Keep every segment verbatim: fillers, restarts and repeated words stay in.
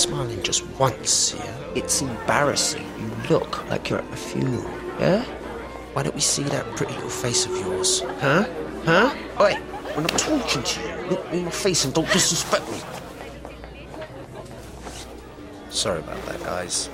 smiling just once, yeah? It's embarrassing. You look like you're at a funeral, yeah? Why don't we see that pretty little face of yours? Huh? Huh? Oi, when I'm talking to you, look me in the face and don't disrespect me. Sorry about that, guys.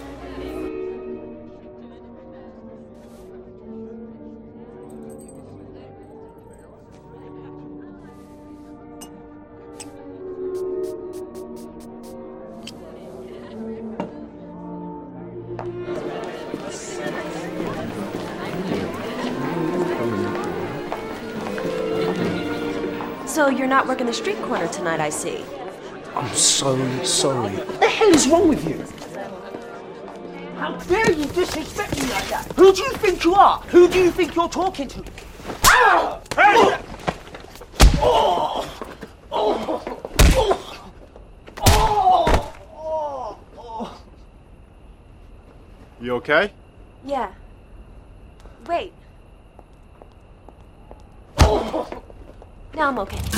So you're not working the street corner tonight, I see. I'm so sorry. What the hell is wrong with you? How dare you disrespect me like that? Who do you think you are? Who do you think you're talking to? Ow! Hey! Oh! Oh! Oh! Oh! Oh! Oh! You okay? Yeah. Wait. Oh! Now I'm okay.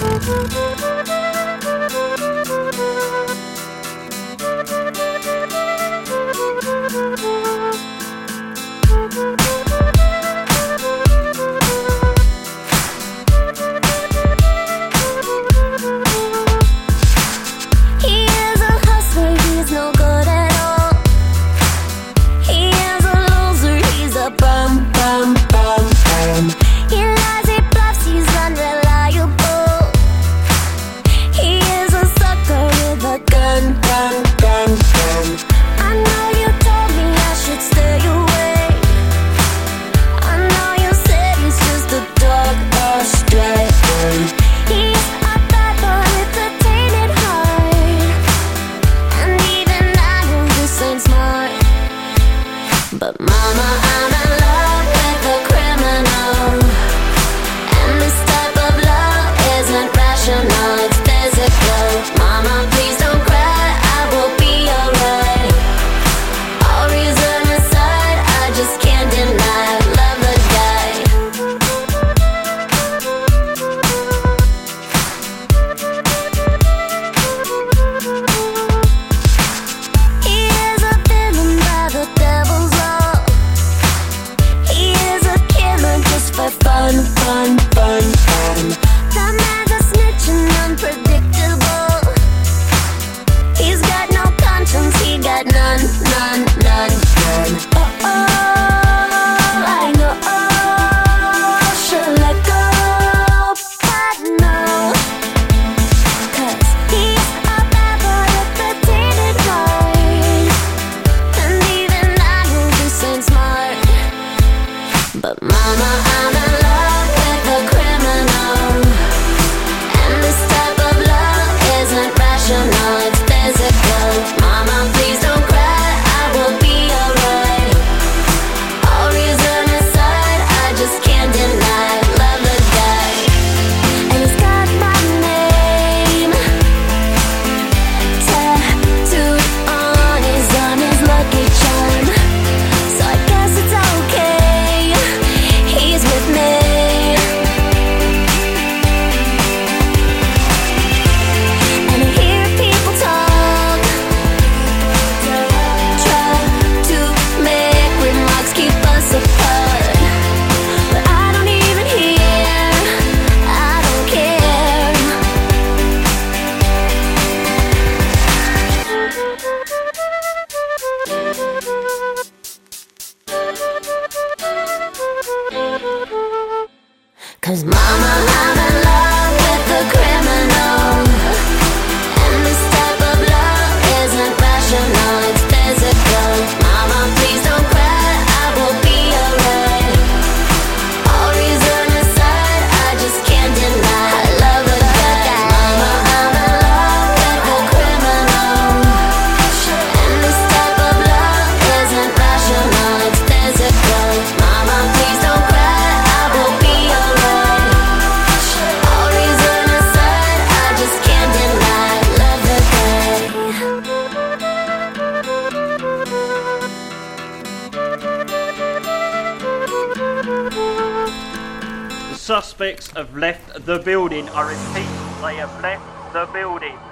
He is a hustler, he's no good at all. He is a loser, he's a bum, bum, bum, bum. He lies, he bluffs, he's unreliable. He is a sucker with a gun, gun, gun, gun. I know you told me I should stay away. I know you said he's just a dog astray. He's a bad boy with a tainted heart, and even I know this ain't smart. But mama, I'm in love with a criminal, and this type of love isn't rational, it's physical. Mama, please don't cry, I will be alright. All reason aside, I just can't deny I love the guy. He is a villain by the devil's law. He is a killer just for fun, fun, fun, fun. The man's a snitch and unpredictable. He's got no conscience, he got none, none, none, none. Oh, oh, I know, oh, should let go, but no. 'Cause he's a bad boy with a tainted heart, and even I know this ain't smart. But mama, I'm in love with a criminal, and this type of love isn't rational, it's physical. Mama, please don't cry, I will be alright. All reason aside, I just can't deny I love the guy. And he's got my name tattooed on his arm, his lucky charm. So I guess it's okay, he's with me. And I hear people talk, try to make remarks, keep us apart. But I don't even hear, I don't care. Cause mama, I'm in love with the criminal, and this type of love isn't rational, it's physical. Mama, please don't cry, I will be alright. All reason aside, I just can't deny I love the guy. Mama, I'm in love with a criminal, and this type of love isn't rational, it's physical. Mama, please don't cry, I will be alright. All reason aside, I just can't deny I love the guy. The suspects have left the building. I repeat, they have left the building.